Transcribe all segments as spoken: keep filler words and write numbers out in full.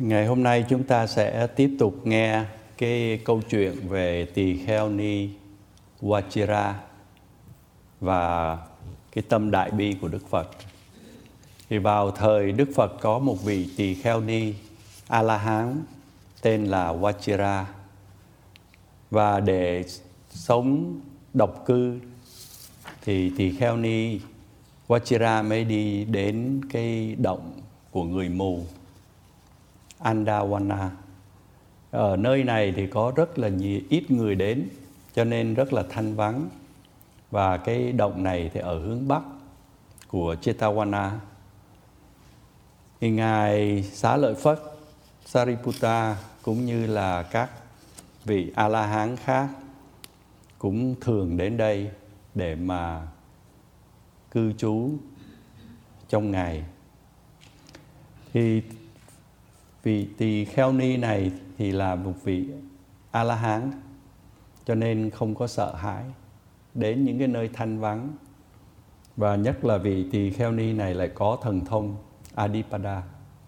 Ngày hôm nay chúng ta sẽ tiếp tục nghe cái câu chuyện về tỳ kheo ni Vajira và cái tâm đại bi của Đức Phật. Thì vào thời Đức Phật có một vị tỳ kheo ni A-la-hán tên là Vajira. Và để sống độc cư thì tỳ kheo ni Vajira mới đi đến cái động của người mù Andawana. Ở nơi này thì có rất là nhiều, ít người đến, cho nên rất là thanh vắng. Và cái động này thì ở hướng bắc của Jetavana. Thì Ngài Xá Lợi Phất, Sariputta cũng như là các vị A-la-hán khác cũng thường đến đây để mà cư trú trong ngày. Thì vị tỳ kheo ni này thì là một vị A-la-hán, cho nên không có sợ hãi đến những cái nơi thanh vắng. Và nhất là vị tỳ kheo ni này lại có thần thông Adipada.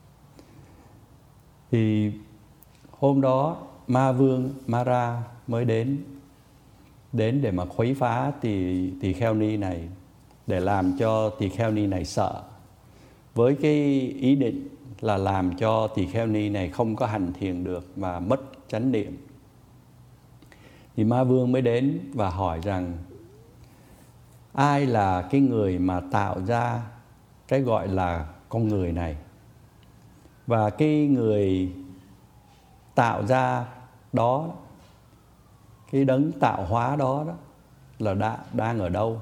Thì hôm đó Ma Vương Mara mới đến đến để mà khuấy phá tỳ tỳ kheo ni này, để làm cho tỳ kheo ni này sợ, với cái ý định là làm cho tỳ kheo ni này không có hành thiền được và mất chánh niệm. Thì Ma Vương mới đến và hỏi rằng ai là cái người mà tạo ra cái gọi là con người này, và cái người tạo ra đó, cái đấng tạo hóa đó, đó là đã, đang ở đâu,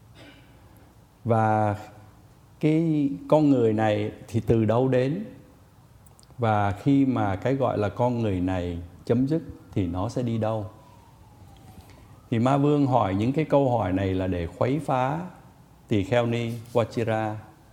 và cái con người này thì từ đâu đến, và khi mà cái gọi là con người này chấm dứt thì nó sẽ đi đâu. Thì Ma Vương hỏi những cái câu hỏi này là để khuấy phá tỳ kheo ni Vajira.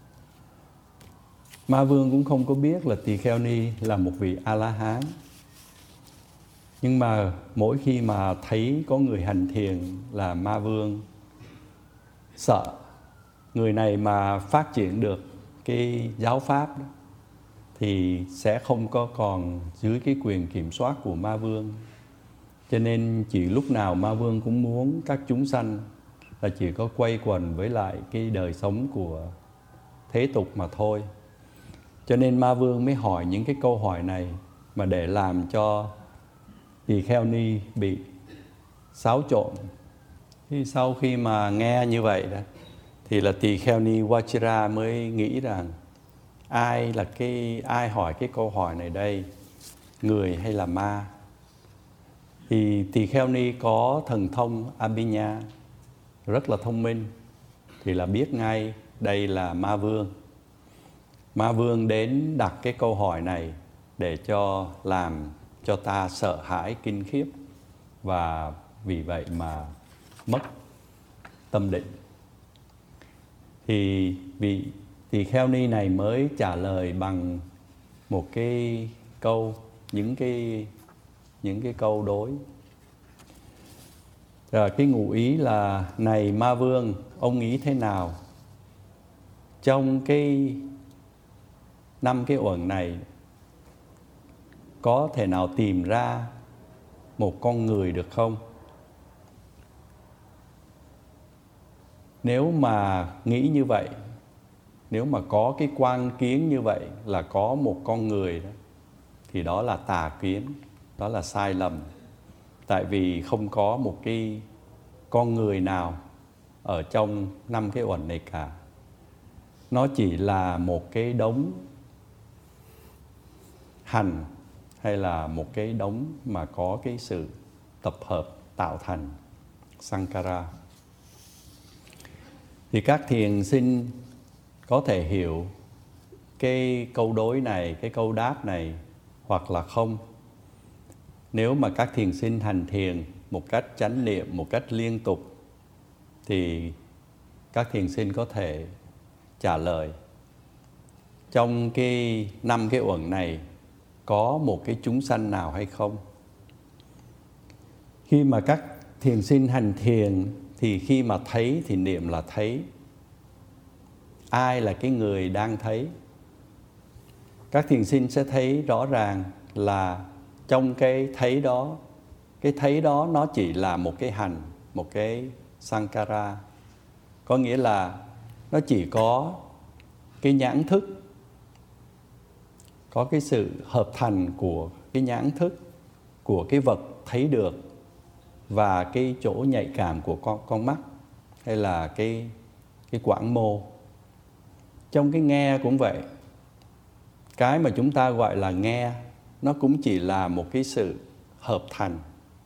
Ma Vương cũng không có biết là tỳ kheo ni là một vị A-la-hán. Nhưng mà mỗi khi mà thấy có người hành thiền là Ma Vương sợ. Người này mà phát triển được cái giáo pháp đó, thì sẽ không có còn dưới cái quyền kiểm soát của Ma Vương. Cho nên chỉ lúc nào Ma Vương cũng muốn các chúng sanh là chỉ có quay quần với lại cái đời sống của thế tục mà thôi. Cho nên Ma Vương mới hỏi những cái câu hỏi này mà để làm cho tỳ kheo ni bị xáo trộn. Thì sau khi mà nghe như vậy đó, thì là tỳ kheo ni Vajira mới nghĩ rằng ai là cái ai hỏi cái câu hỏi này đây, người hay là ma? Thì tỳ kheo ni có thần thông Abhinya, rất là thông minh, thì là biết ngay đây là Ma Vương. Ma Vương đến đặt cái câu hỏi này để cho làm cho ta sợ hãi kinh khiếp, và vì vậy mà mất tâm định. Thì vị tỳ kheo ni này mới trả lời bằng một cái câu, những cái những cái câu đối. Rồi cái ngụ ý là: này Ma Vương, ông nghĩ thế nào? Trong cái năm cái uẩn này có thể nào tìm ra một con người được không? Nếu mà nghĩ như vậy, nếu mà có cái quan kiến như vậy là có một con người đó, thì đó là tà kiến, đó là sai lầm. Tại vì không có một cái con người nào ở trong năm cái uẩn này cả. Nó chỉ là một cái đống hành, hay là một cái đống mà có cái sự tập hợp tạo thành Sankara. Thì các thiền sinh có thể hiểu cái câu đối này, cái câu đáp này, hoặc là không. Nếu mà các thiền sinh hành thiền một cách chánh niệm, một cách liên tục, thì các thiền sinh có thể trả lời trong cái năm cái uẩn này có một cái chúng sanh nào hay không. Khi mà các thiền sinh hành thiền thì khi mà thấy thì niệm là thấy. Ai là cái người đang thấy? các thiền sinh sẽ thấy rõ ràng là trong cái thấy đó, cái thấy đó nó chỉ là một cái hành, một cái sankhara. Có nghĩa là nó chỉ có cái nhãn thức, có cái sự hợp thành của cái nhãn thức, của cái vật thấy được, và cái chỗ nhạy cảm của con, con mắt, hay là cái, cái quãng mô. Trong cái nghe cũng vậy. Cái mà chúng ta gọi là nghe, nó cũng chỉ là một cái sự hợp thành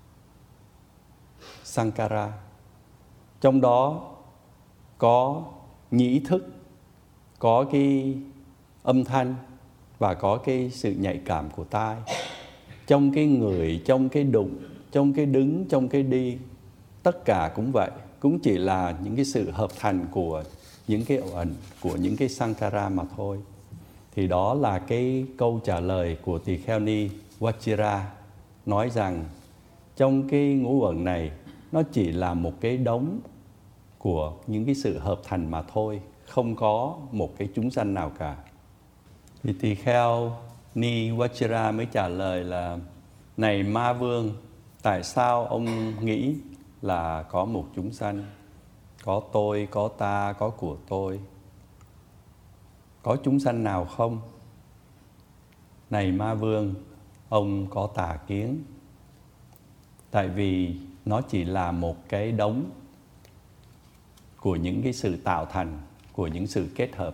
sankhara. Trong đó có nhĩ thức, có cái âm thanh và có cái sự nhạy cảm của tai. Trong cái người, trong cái đụng, trong cái đứng, trong cái đi, tất cả cũng vậy, cũng chỉ là những cái sự hợp thành của những cái ẩn, của những cái sankhara mà thôi. Thì đó là cái câu trả lời của tỳ kheo ni Vajira, nói rằng trong cái ngũ uẩn này nó chỉ là một cái đống của những cái sự hợp thành mà thôi, không có một cái chúng sanh nào cả. Thì tỳ kheo ni Vajira mới trả lời là: này Ma Vương, tại sao ông nghĩ là có một chúng sanh? Có tôi, có ta, có của tôi. Có chúng sanh nào không? Này Ma Vương, ông có tà kiến. Tại vì nó chỉ là một cái đống của những cái sự tạo thành, của những sự kết hợp.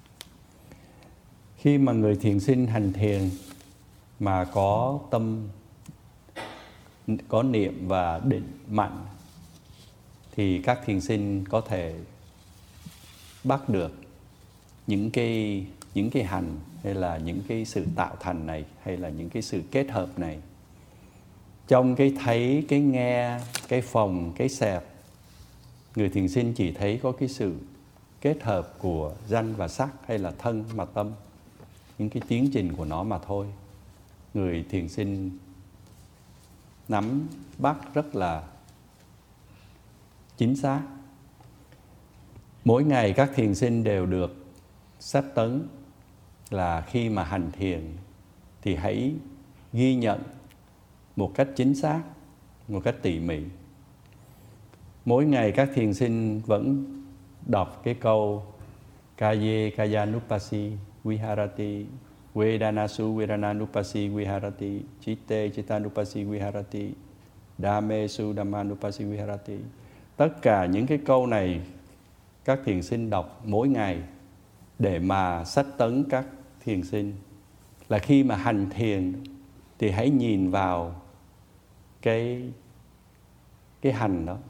Khi mà người thiền sinh hành thiền mà có tâm, có niệm và định mạnh, thì các thiền sinh có thể bắt được những cái, những cái hành, hay là những cái sự tạo thành này, hay là những cái sự kết hợp này. Trong cái thấy, cái nghe, cái phòng, cái xẹp, người thiền sinh chỉ thấy có cái sự kết hợp của danh và sắc, hay là thân và tâm, những cái tiến trình của nó mà thôi. Người thiền sinh nắm bắt rất là chính xác. Mỗi ngày các thiền sinh đều được sách tấn là khi mà hành thiền thì hãy ghi nhận một cách chính xác, một cách tỉ mỉ. Mỗi ngày các thiền sinh vẫn đọc cái câu Kaye Kayanupasi Viharati, Vedanasu Vedananupasi Viharati, Chitte Chittanupasi Viharati, Dhammesu Dhammanupasi Viharati. Tất cả những cái câu này các thiền sinh đọc mỗi ngày để mà sách tấn các thiền sinh là khi mà hành thiền thì hãy nhìn vào cái, cái hành đó,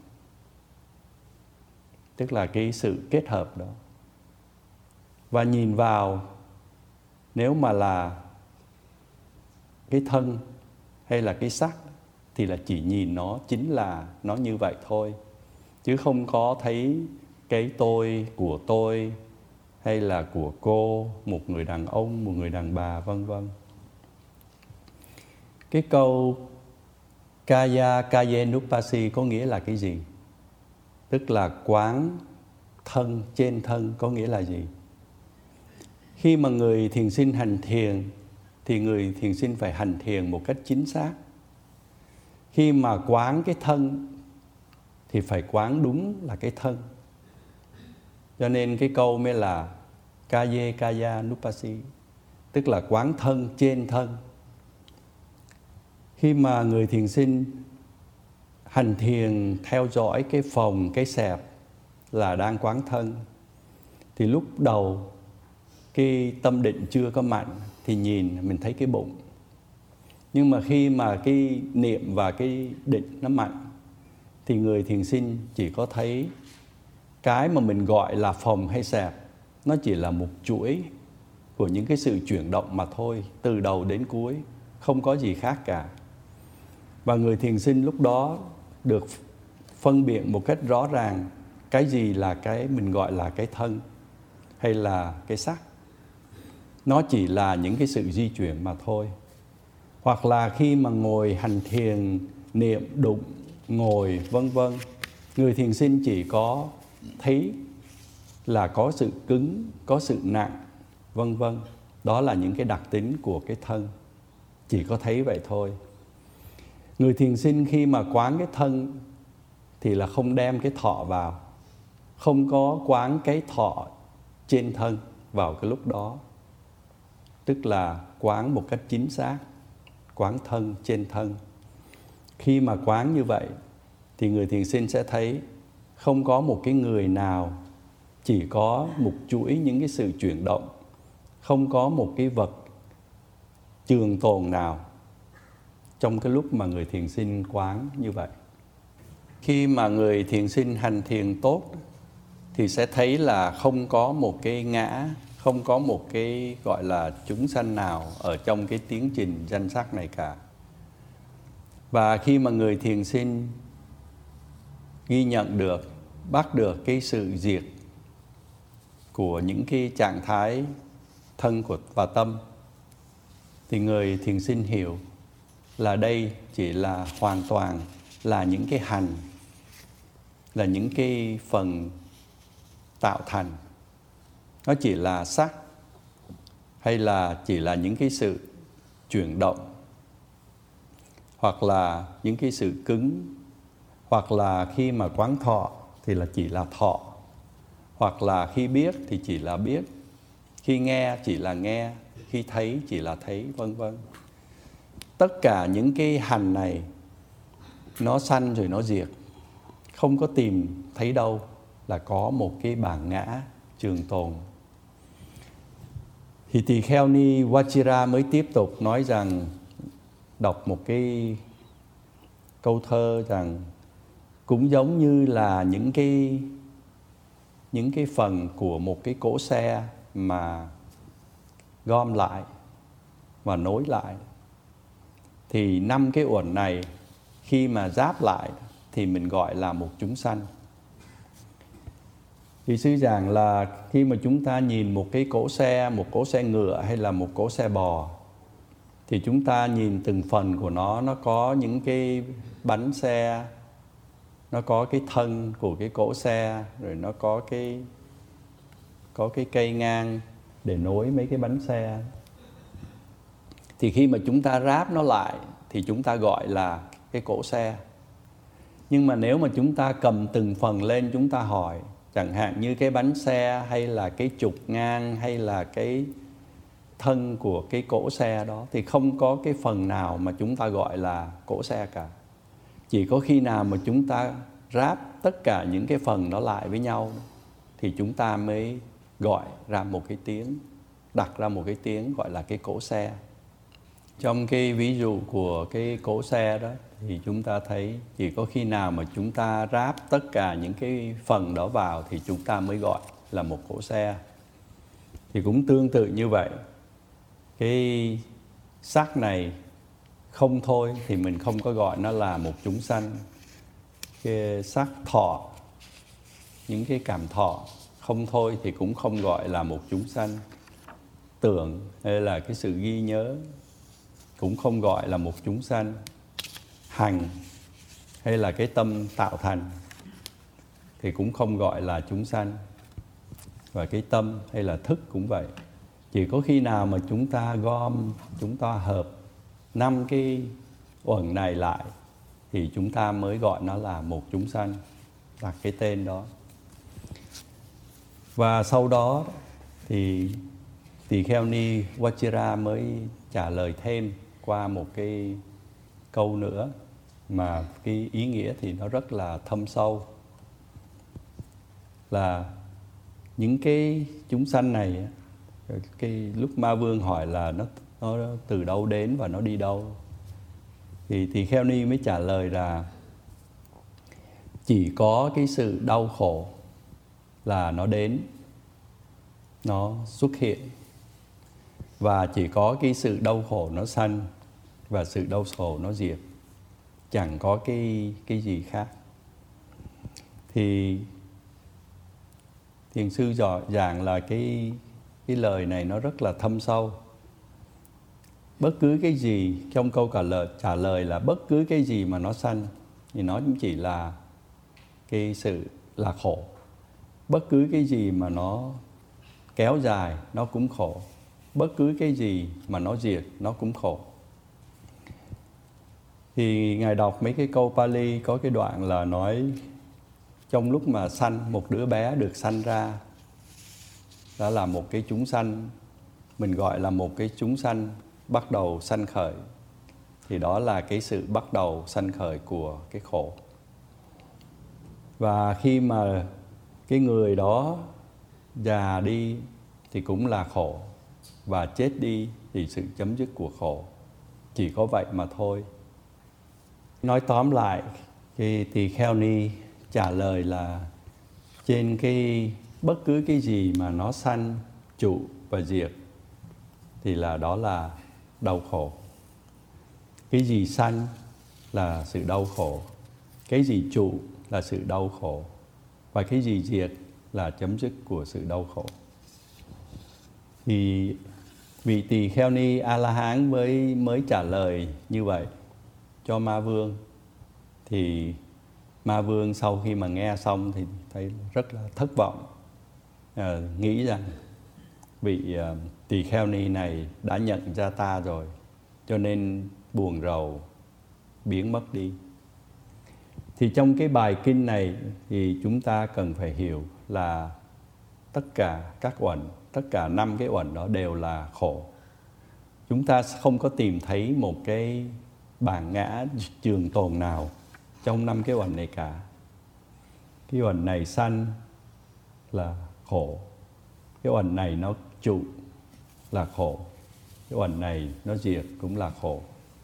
tức là cái sự kết hợp đó. Và nhìn vào, nếu mà là cái thân hay là cái sắc thì là chỉ nhìn nó chính là nó như vậy thôi, chứ không có thấy cái tôi, của tôi, hay là của cô, một người đàn ông, một người đàn bà, vân vân. Cái câu Kaya Kayenupasi có nghĩa là cái gì? Tức là quán thân trên thân, có nghĩa là gì? Khi mà người thiền sinh hành thiền thì người thiền sinh phải hành thiền một cách chính xác. Khi mà quán cái thân thì phải quán đúng là cái thân. Cho nên cái câu mới là Kaye Kaya Nupasi, tức là quán thân trên thân. Khi mà người thiền sinh hành thiền theo dõi cái phòng, cái xẹp là đang quán thân, thì lúc đầu cái tâm định chưa có mạnh thì nhìn mình thấy cái bụng. Nhưng mà khi mà cái niệm và cái định nó mạnh thì người thiền sinh chỉ có thấy cái mà mình gọi là phòng hay xẹp, nó chỉ là một chuỗi của những cái sự chuyển động mà thôi, từ đầu đến cuối, không có gì khác cả. Và người thiền sinh lúc đó được phân biệt một cách rõ ràng cái gì là cái mình gọi là cái thân hay là cái sắc. Nó chỉ là những cái sự di chuyển mà thôi. Hoặc là khi mà ngồi hành thiền, niệm, đụng, ngồi, vân vân, người thiền sinh chỉ có thấy là có sự cứng, có sự nặng, vân vân. Đó là những cái đặc tính của cái thân. Chỉ có thấy vậy thôi. Người thiền sinh khi mà quán cái thân thì là không đem cái thọ vào, không có quán cái thọ trên thân vào cái lúc đó. Tức là quán một cách chính xác, quán thân trên thân. Khi mà quán như vậy thì người thiền sinh sẽ thấy không có một cái người nào, chỉ có một chuỗi những cái sự chuyển động, không có một cái vật trường tồn nào trong cái lúc mà người thiền sinh quán như vậy. Khi mà người thiền sinh hành thiền tốt thì sẽ thấy là không có một cái ngã, không có một cái gọi là chúng sanh nào ở trong cái tiến trình danh sắc này cả. Và khi mà người thiền sinh ghi nhận được, bắt được cái sự diệt của những cái trạng thái thân của và tâm, thì người thiền sinh hiểu là đây chỉ là hoàn toàn là những cái hành, là những cái phần tạo thành. Nó chỉ là sắc, hay là chỉ là những cái sự chuyển động, hoặc là những cái sự cứng, hoặc là khi mà quán thọ thì là chỉ là thọ, hoặc là khi biết thì chỉ là biết, khi nghe chỉ là nghe, khi thấy chỉ là thấy, vân vân. Tất cả những cái hành này nó sanh rồi nó diệt, không có tìm thấy đâu là có một cái bản ngã trường tồn. Thì tỳ kheo ni Vajira mới tiếp tục nói rằng, đọc một cái câu thơ rằng cũng giống như là những cái những cái phần của một cái cỗ xe mà gom lại và nối lại, thì năm cái uẩn này khi mà giáp lại thì mình gọi là một chúng sanh. Thì sư giảng là khi mà chúng ta nhìn một cái cỗ xe, một cỗ xe ngựa hay là một cỗ xe bò, thì chúng ta nhìn từng phần của nó, nó có những cái bánh xe, nó có cái thân của cái cỗ xe, rồi nó có cái có cái cây ngang để nối mấy cái bánh xe. Thì khi mà chúng ta ráp nó lại thì chúng ta gọi là cái cỗ xe. Nhưng mà nếu mà chúng ta cầm từng phần lên chúng ta hỏi, chẳng hạn như cái bánh xe hay là cái trục ngang hay là cái thân của cái cỗ xe đó, thì không có cái phần nào mà chúng ta gọi là cỗ xe cả. Chỉ có khi nào mà chúng ta ráp tất cả những cái phần đó lại với nhau thì chúng ta mới gọi ra một cái tiếng, đặt ra một cái tiếng gọi là cái cỗ xe. Trong cái ví dụ của cái cỗ xe đó thì chúng ta thấy chỉ có khi nào mà chúng ta ráp tất cả những cái phần đó vào thì chúng ta mới gọi là một cỗ xe. Thì cũng tương tự như vậy, cái sắc này không thôi thì mình không có gọi nó là một chúng sanh. Cái sắc thọ, những cái cảm thọ không thôi thì cũng không gọi là một chúng sanh. Tưởng hay là cái sự ghi nhớ cũng không gọi là một chúng sanh. Hành hay là cái tâm tạo thành thì cũng không gọi là chúng sanh. Và cái tâm hay là thức cũng vậy. Chỉ có khi nào mà chúng ta gom, chúng ta hợp năm cái uẩn này lại thì chúng ta mới gọi nó là một chúng sanh, đặt cái tên đó. Và sau đó thì tỳ kheo ni Vajira mới trả lời thêm qua một cái câu nữa mà cái ý nghĩa thì nó rất là thâm sâu. Là những cái chúng sanh này, cái lúc Ma Vương hỏi là nó, nó từ đâu đến và nó đi đâu, thì tỳ kheo ni mới trả lời là chỉ có cái sự đau khổ là nó đến, nó xuất hiện, và chỉ có cái sự đau khổ nó sanh và sự đau khổ nó diệt, chẳng có cái cái gì khác. Thì thiền sư giảng là cái cái lời này nó rất là thâm sâu. Bất cứ cái gì trong câu trả lời trả lời là bất cứ cái gì mà nó sanh thì nó cũng chỉ là cái sự là khổ. Bất cứ cái gì mà nó kéo dài nó cũng khổ. bất cứ cái gì mà nó diệt nó cũng khổ. Thì Ngài đọc mấy cái câu Pali có cái đoạn là nói trong lúc mà sanh một đứa bé được sanh ra, đó là một cái chúng sanh, mình gọi là một cái chúng sanh bắt đầu sanh khởi, thì đó là cái sự bắt đầu sanh khởi của cái khổ. Và khi mà cái người đó già đi thì cũng là khổ, và chết đi thì sự chấm dứt của khổ. Chỉ có vậy mà thôi. Nói tóm lại, cái tỳ kheo ni trả lời là trên cái bất cứ cái gì mà nó sanh, trụ và diệt thì là đó là đau khổ. Cái gì sanh là sự đau khổ, cái gì trụ là sự đau khổ, và cái gì diệt là chấm dứt của sự đau khổ. Thì vị tỳ kheo ni A La Hán mới mới trả lời như vậy cho Ma Vương. Thì Ma Vương sau khi mà nghe xong thì thấy rất là thất vọng, à, nghĩ rằng vị uh, tỳ kheo ni này đã nhận ra ta rồi, cho nên buồn rầu biến mất đi. Thì trong cái bài kinh này thì chúng ta cần phải hiểu là tất cả các uẩn, tất cả năm cái uẩn đó đều là khổ. Chúng ta không có tìm thấy một cái bản ngã trường tồn nào trong năm cái uẩn này cả. Cái uẩn này sanh là khổ, cái uẩn này nó trụ là khổ, cái uẩn này nó diệt cũng là khổ.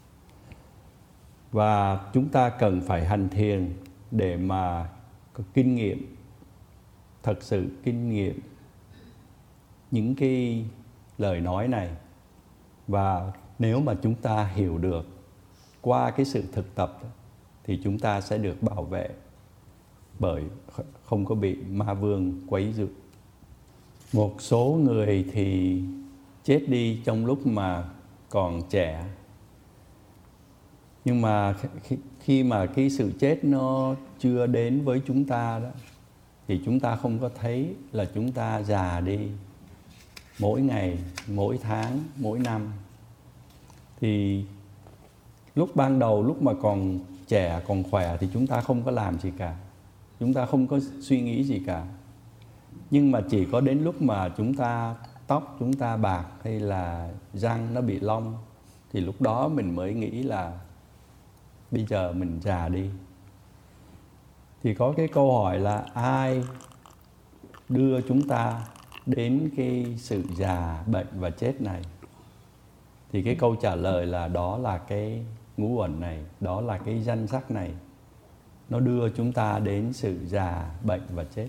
Và chúng ta cần phải hành thiền để mà có kinh nghiệm, thật sự kinh nghiệm những cái lời nói này. Và nếu mà chúng ta hiểu được qua cái sự thực tập thì chúng ta sẽ được bảo vệ bởi không có bị ma vương quấy rầy. Một số người thì chết đi trong lúc mà còn trẻ. Nhưng mà khi mà cái sự chết nó chưa đến với chúng ta đó, thì chúng ta không có thấy là chúng ta già đi mỗi ngày, mỗi tháng, mỗi năm. Thì lúc ban đầu, lúc mà còn trẻ, còn khỏe thì chúng ta không có làm gì cả, chúng ta không có suy nghĩ gì cả. Nhưng mà chỉ có đến lúc mà chúng ta tóc chúng ta bạc hay là răng nó bị lông thì lúc đó mình mới nghĩ là bây giờ mình già đi. Thì có cái câu hỏi là ai đưa chúng ta đến cái sự già, bệnh và chết này? Thì cái câu trả lời là đó là cái ngũ uẩn này, đó là cái danh sắc này. Nó đưa chúng ta đến sự già, bệnh và chết.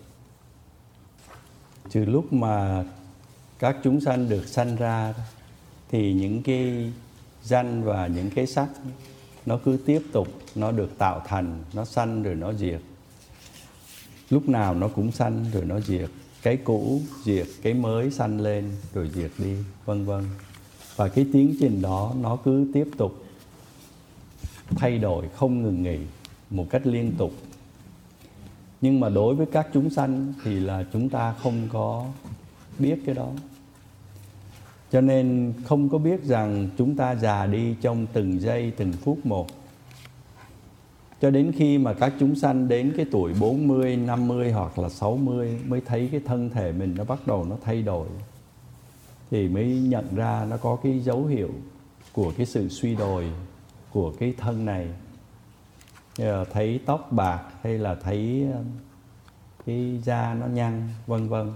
Từ lúc mà các chúng sanh được sanh ra thì những cái danh và những cái sắc nó cứ tiếp tục, nó được tạo thành, nó sanh rồi nó diệt. Lúc nào nó cũng sanh rồi nó diệt. Cái cũ diệt, cái mới sanh lên rồi diệt đi, vân vân. Và cái tiến trình đó nó cứ tiếp tục thay đổi không ngừng nghỉ, một cách liên tục. Nhưng mà đối với các chúng sanh thì là chúng ta không có biết cái đó. Cho nên không có biết rằng chúng ta già đi trong từng giây, từng phút một. Cho đến khi mà các chúng sanh đến cái tuổi bốn mươi, năm mươi hoặc là sáu mươi mới thấy cái thân thể mình nó bắt đầu nó thay đổi. Thì mới nhận ra nó có cái dấu hiệu của cái sự suy đồi của cái thân này. Thấy tóc bạc hay là thấy cái da nó nhăn, vân vân.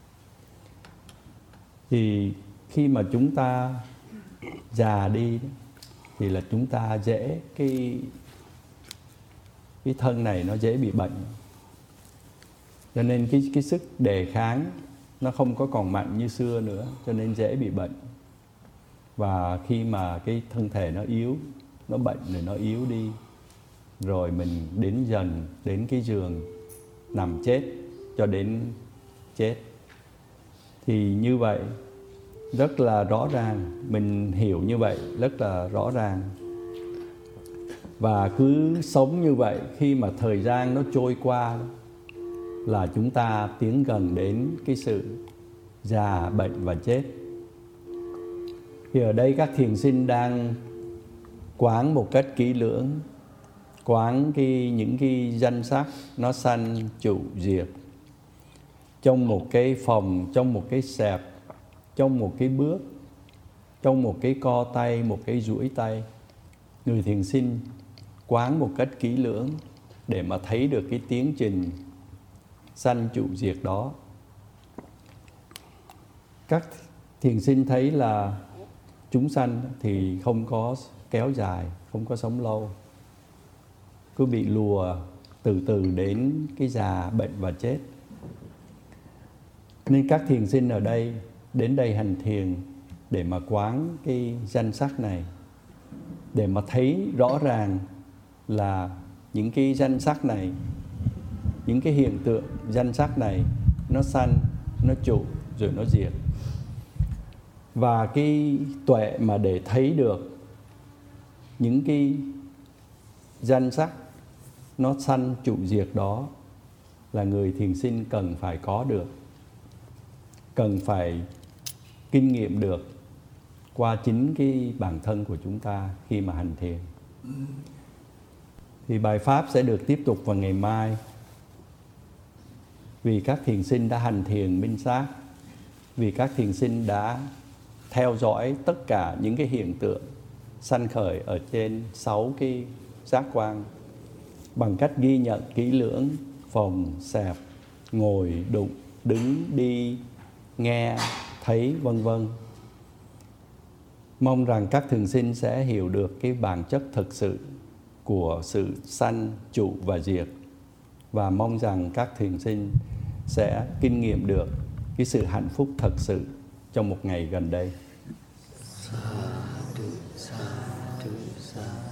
Thì khi mà chúng ta già đi thì là chúng ta dễ cái cái thân này nó dễ bị bệnh. Cho nên cái cái sức đề kháng nó không có còn mạnh như xưa nữa, cho nên dễ bị bệnh. Và khi mà cái thân thể nó yếu, nó bệnh rồi nó yếu đi, rồi mình đến dần đến cái giường nằm chết cho đến chết. Thì như vậy rất là rõ ràng, mình hiểu như vậy rất là rõ ràng. Và cứ sống như vậy, khi mà thời gian nó trôi qua là chúng ta tiến gần đến cái sự già, bệnh và chết. Thì ở đây các thiền sinh đang quán một cách kỹ lưỡng, quán cái, những cái danh sắc nó sanh trụ diệt trong một cái phòng, trong một cái xẹp, trong một cái bước, trong một cái co tay, một cái duỗi tay. Người thiền sinh quán một cách kỹ lưỡng để mà thấy được cái tiến trình sanh trụ diệt đó. Các thiền sinh thấy là chúng sanh thì không có kéo dài, không có sống lâu, cứ bị lùa từ từ đến cái già, bệnh và chết. Nên các thiền sinh ở đây đến đây hành thiền để mà quán cái danh sắc này, để mà thấy rõ ràng là những cái danh sắc này, những cái hiện tượng danh sắc này nó sanh, nó trụ rồi nó diệt. Và cái tuệ mà để thấy được những cái danh sắc nó sanh trụ diệt đó là người thiền sinh cần phải có được, cần phải kinh nghiệm được qua chính cái bản thân của chúng ta khi mà hành thiền. Thì bài pháp sẽ được tiếp tục vào ngày mai. Vì các thiền sinh đã hành thiền minh sát, vì các thiền sinh đã theo dõi tất cả những cái hiện tượng sanh khởi ở trên sáu cái giác quan bằng cách ghi nhận kỹ lưỡng phòng, xẹp, ngồi, đụng, đứng, đi, nghe, thấy, vân vân. Mong rằng các thiền sinh sẽ hiểu được cái bản chất thực sự của sự sanh, trụ và diệt. Và mong rằng các thiền sinh sẽ kinh nghiệm được cái sự hạnh phúc thật sự trong một ngày gần đây. Sa du, sa du, sa